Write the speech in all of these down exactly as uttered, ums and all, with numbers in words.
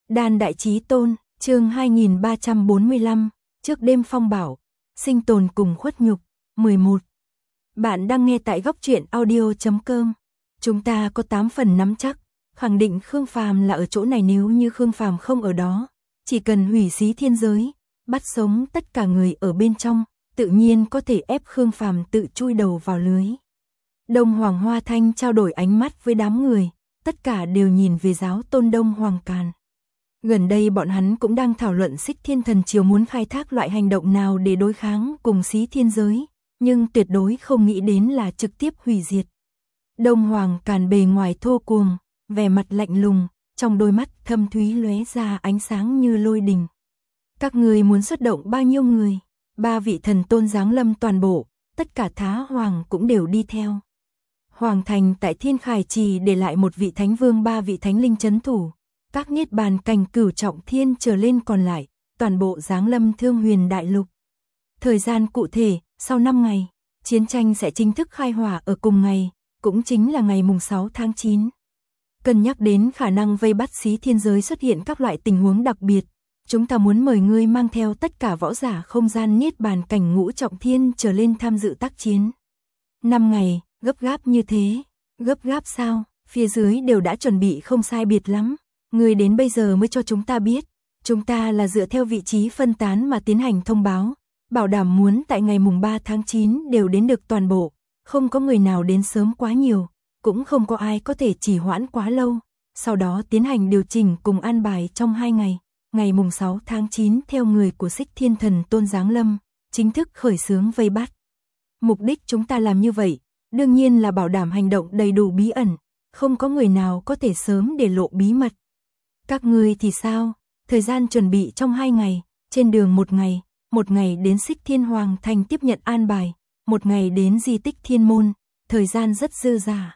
Đan Đại Chí Tôn, chương hai nghìn ba trăm bốn mươi lăm, trước đêm phong bảo, sinh tồn cùng khuất nhục, mười một. Bạn đang nghe tại góc truyện audio chấm com. Chúng ta có tám phần nắm chắc, khẳng định Khương Phàm là ở chỗ này, nếu như Khương Phàm không ở đó, chỉ cần hủy xí thiên giới, bắt sống tất cả người ở bên trong, tự nhiên có thể ép Khương Phàm tự chui đầu vào lưới. Đông Hoàng Hoa Thanh trao đổi ánh mắt với đám người, tất cả đều nhìn về giáo tôn Đông Hoàng Càn. Gần đây bọn hắn cũng đang thảo luận Xích Thiên Thần Triều muốn khai thác loại hành động nào để đối kháng cùng xí thiên giới, nhưng tuyệt đối không nghĩ đến là trực tiếp hủy diệt. Đông Hoàng Càn bề ngoài thô cuồng, vẻ mặt lạnh lùng, trong đôi mắt thâm thúy lóe ra ánh sáng như lôi đình. Các người muốn xuất động bao nhiêu người? Ba vị thần tôn giáng lâm toàn bộ, tất cả Thá Hoàng cũng đều đi theo. Hoàng thành tại Thiên Khải Trì để lại một vị thánh vương, ba vị thánh linh trấn thủ, các niết bàn cảnh cửu trọng thiên trở lên còn lại, toàn bộ giáng lâm Thương Huyền Đại Lục. Thời gian cụ thể, sau năm ngày, chiến tranh sẽ chính thức khai hỏa ở cùng ngày, cũng chính là ngày mùng sáu tháng chín. Cân nhắc đến khả năng vây bắt xí thiên giới xuất hiện các loại tình huống đặc biệt, chúng ta muốn mời ngươi mang theo tất cả võ giả không gian niết bàn cảnh ngũ trọng thiên trở lên tham dự tác chiến. Năm ngày, gấp gáp như thế, gấp gáp sao? Phía dưới đều đã chuẩn bị không sai biệt lắm. Ngươi đến bây giờ mới cho chúng ta biết, chúng ta là dựa theo vị trí phân tán mà tiến hành thông báo, bảo đảm muốn tại ngày mùng ba tháng chín đều đến được toàn bộ, không có người nào đến sớm quá nhiều, cũng không có ai có thể trì hoãn quá lâu, sau đó tiến hành điều chỉnh cùng an bài trong hai ngày, ngày mùng sáu tháng chín theo người của Xích Thiên Thần Tôn giáng lâm, chính thức khởi xướng vây bắt. Mục đích chúng ta làm như vậy, đương nhiên là bảo đảm hành động đầy đủ bí ẩn, không có người nào có thể sớm để lộ bí mật. Các ngươi thì sao? Thời gian chuẩn bị trong hai ngày, trên đường một ngày, một ngày đến Xích Thiên Hoàng Thành tiếp nhận an bài, một ngày đến di tích Thiên Môn, thời gian rất dư dả.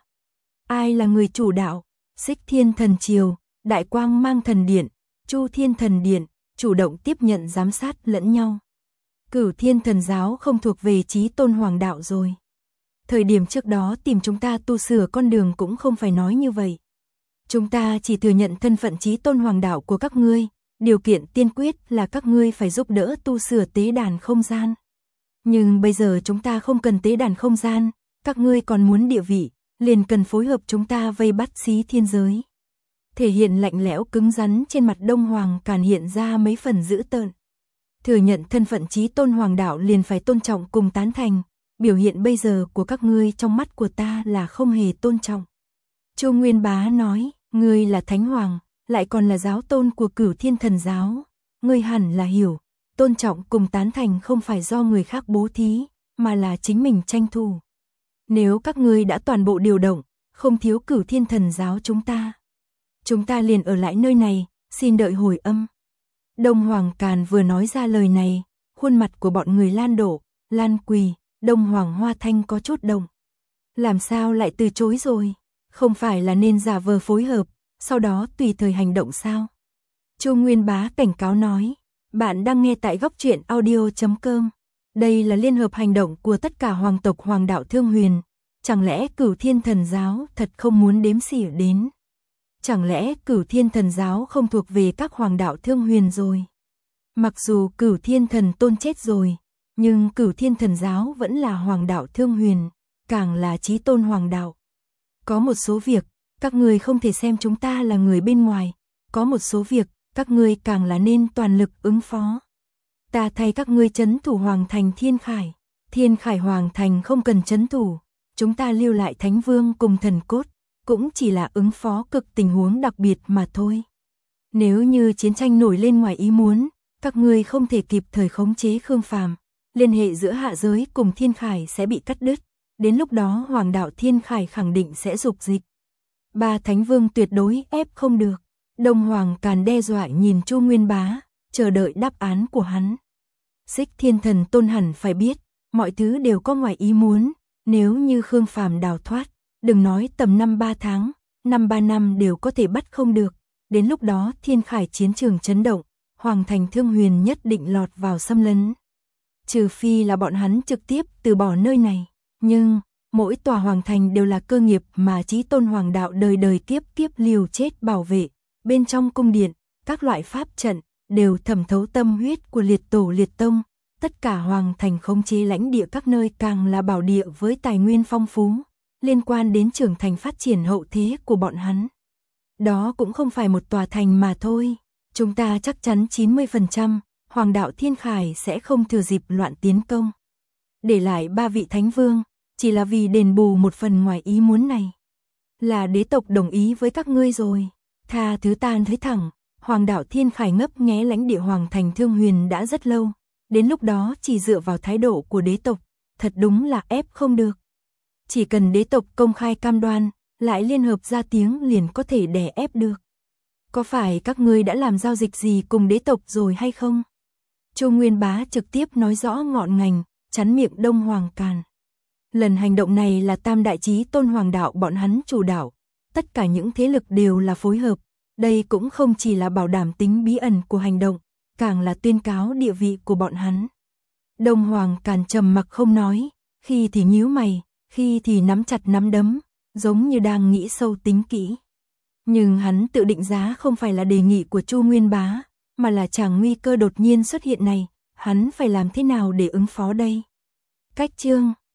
Ai là người chủ đạo? Xích Thiên Thần Triều, Đại Quang Mang Thần Điện, Chu Thiên Thần Điện, chủ động tiếp nhận giám sát lẫn nhau. Cửu Thiên Thần Giáo không thuộc về Chí Tôn Hoàng Đạo rồi. Thời điểm trước đó tìm chúng ta tu sửa con đường cũng không phải nói như vậy. Chúng ta chỉ thừa nhận thân phận Chí Tôn Hoàng Đạo của các ngươi, điều kiện tiên quyết là các ngươi phải giúp đỡ tu sửa tế đàn không gian. Nhưng bây giờ chúng ta không cần tế đàn không gian, các ngươi còn muốn địa vị, liền cần phối hợp chúng ta vây bắt xí thiên giới. Thể hiện lạnh lẽo cứng rắn trên mặt Đông Hoàng Càn hiện ra mấy phần dữ tợn. Thừa nhận thân phận Chí Tôn Hoàng Đạo liền phải tôn trọng cùng tán thành, biểu hiện bây giờ của các ngươi trong mắt của ta là không hề tôn trọng. Chu Nguyên Bá nói, ngươi là Thánh Hoàng, lại còn là giáo tôn của Cửu Thiên Thần Giáo, ngươi hẳn là hiểu, tôn trọng cùng tán thành không phải do người khác bố thí, mà là chính mình tranh thủ. Nếu các ngươi đã toàn bộ điều động, không thiếu Cửu Thiên Thần Giáo chúng ta, chúng ta liền ở lại nơi này, xin đợi hồi âm. Đông Hoàng Càn vừa nói ra lời này, khuôn mặt của bọn người Lan đổ, Lan quỳ, Đông Hoàng Hoa Thanh có chút động. Làm sao lại từ chối rồi? Không phải là nên giả vờ phối hợp, sau đó tùy thời hành động sao? Chu Nguyên Bá cảnh cáo nói, bạn đang nghe tại góc truyện audio chấm com. Đây là liên hợp hành động của tất cả hoàng tộc Hoàng Đạo Thương Huyền. Chẳng lẽ Cửu Thiên Thần Giáo thật không muốn đếm xỉa đến? Chẳng lẽ Cửu Thiên Thần Giáo không thuộc về các Hoàng Đạo Thương Huyền rồi? Mặc dù Cửu Thiên Thần Tôn chết rồi, nhưng Cửu Thiên Thần Giáo vẫn là Hoàng Đạo Thương Huyền, càng là Chí Tôn Hoàng Đạo. Có một số việc, các ngươi không thể xem chúng ta là người bên ngoài, có một số việc, các ngươi càng là nên toàn lực ứng phó. Ta thay các ngươi trấn thủ Hoàng Thành Thiên Khải, Thiên Khải Hoàng Thành không cần trấn thủ, chúng ta lưu lại Thánh Vương cùng thần cốt, cũng chỉ là ứng phó cực tình huống đặc biệt mà thôi. Nếu như chiến tranh nổi lên ngoài ý muốn, các ngươi không thể kịp thời khống chế Khương Phàm, liên hệ giữa hạ giới cùng Thiên Khải sẽ bị cắt đứt, đến lúc đó Hoàng Đạo Thiên Khải khẳng định sẽ dục dịch. Ba Thánh Vương tuyệt đối ép không được. Đông Hoàng Càn đe dọa nhìn Chu Nguyên Bá, chờ đợi đáp án của hắn. Xích Thiên Thần Tôn hẳn phải biết, mọi thứ đều có ngoài ý muốn, nếu như Khương Phàm đào thoát, đừng nói tầm năm ba tháng, năm ba năm đều có thể bắt không được, đến lúc đó Thiên Khải chiến trường chấn động, Hoàng Thành Thương Huyền nhất định lọt vào xâm lấn. Trừ phi là bọn hắn trực tiếp từ bỏ nơi này, nhưng mỗi tòa hoàng thành đều là cơ nghiệp mà Chí Tôn Hoàng Đạo đời đời kiếp kiếp liều chết bảo vệ, bên trong cung điện, các loại pháp trận, đều thẩm thấu tâm huyết của liệt tổ liệt tông, tất cả hoàng thành khống chế lãnh địa các nơi càng là bảo địa với tài nguyên phong phú, liên quan đến trưởng thành phát triển hậu thế của bọn hắn. Đó cũng không phải một tòa thành mà thôi, chúng ta chắc chắn chín mươi phần trăm, Hoàng đạo Thiên Khải sẽ không thừa dịp loạn tiến công. Để lại ba vị thánh vương, chỉ là vì đền bù một phần ngoài ý muốn này. Là đế tộc đồng ý với các ngươi rồi, tha thứ ta thấy thẳng, Hoàng đạo Thiên Khải ngấp nghé lãnh địa Hoàng thành Thương Huyền đã rất lâu, đến lúc đó chỉ dựa vào thái độ của đế tộc, thật đúng là ép không được. Chỉ cần đế tộc công khai cam đoan, lại liên hợp ra tiếng liền có thể đè ép được. Có phải các ngươi đã làm giao dịch gì cùng đế tộc rồi hay không? Chu Nguyên Bá trực tiếp nói rõ ngọn ngành, chắn miệng Đông Hoàng Càn. Lần hành động này là Tam Đại Chí Tôn Hoàng đạo bọn hắn chủ đạo, tất cả những thế lực đều là phối hợp, đây cũng không chỉ là bảo đảm tính bí ẩn của hành động, càng là tuyên cáo địa vị của bọn hắn. Đông Hoàng Càn trầm mặc không nói, khi thì nhíu mày, khi thì nắm chặt nắm đấm, giống như đang nghĩ sâu tính kỹ. Nhưng hắn tự định giá không phải là đề nghị của Chu Nguyên Bá, mà là chàng nguy cơ đột nhiên xuất hiện này, hắn phải làm thế nào để ứng phó đây? Cách chương